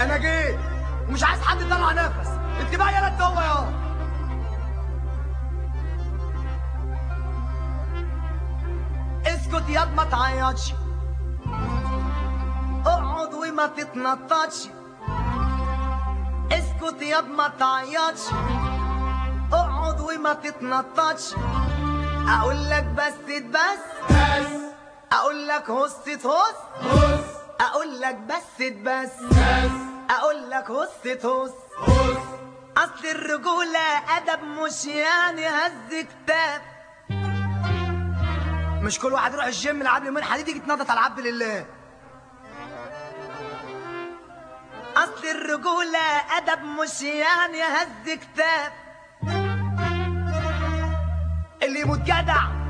انا جيت ومش عايز حد يطلع نفس. انت بقى يالا انت هو يا اسكت ياض ما تعيطش، اقعد وما تتنططش. اسكت ياض ما تعيطش، اقعد وما تتنططش. اقول لك بس اقول لك هص اقول لك بس اقول لك هص. اصل الرجوله ادب مش يعني هز كتاب. مش كل واحد يروح الجيم يلعب يومين حديد يجي يتنطط على العبد لله. اصل الرجوله ادب مش يعني هز كتاب. اللي يموت جدع